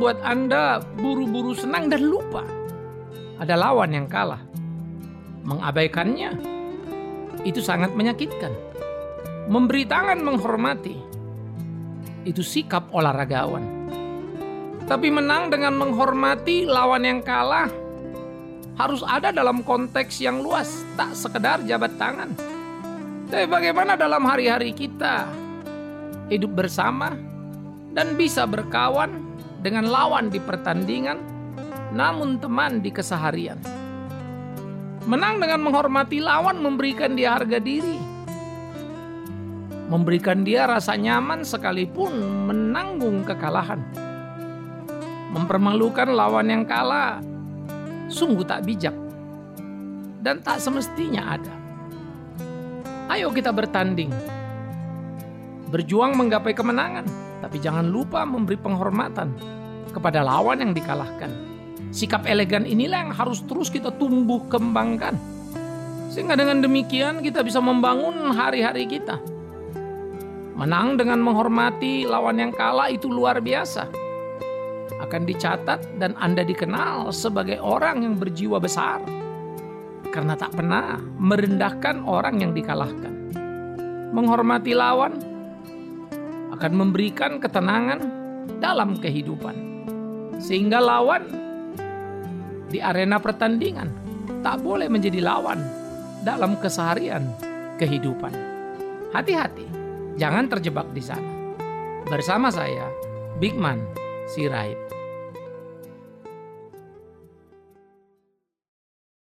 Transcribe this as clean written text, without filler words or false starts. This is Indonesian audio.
membuat Anda buru-buru senang dan lupa ada lawan yang kalah. Mengabaikannya itu sangat menyakitkan. Memberi tangan menghormati itu sikap olahragawan. Tapi menang dengan menghormati lawan yang kalah harus ada dalam konteks yang luas, tak sekedar jabat tangan. Tapi bagaimana dalam hari-hari kita hidup bersama dan bisa berkawan dengan lawan di pertandingan, namun teman di keseharian. Menang dengan menghormati lawan memberikan dia harga diri, memberikan dia rasa nyaman sekalipun menanggung kekalahan. Mempermalukan lawan yang kalah sungguh tak bijak dan tak semestinya ada. Ayo kita bertanding, berjuang menggapai kemenangan, tapi jangan lupa memberi penghormatan kepada lawan yang dikalahkan. Sikap elegan inilah yang harus terus kita tumbuh kembangkan, sehingga dengan demikian kita bisa membangun hari-hari kita. Menang dengan menghormati lawan yang kalah itu luar biasa. Akan dicatat dan Anda dikenal sebagai orang yang berjiwa besar, karena tak pernah merendahkan orang yang dikalahkan. Menghormati lawan akan memberikan ketenangan dalam kehidupan, sehingga lawan di arena pertandingan tak boleh menjadi lawan dalam keseharian kehidupan. Hati-hati, jangan terjebak di sana. Bersama saya, Bigman Sirait.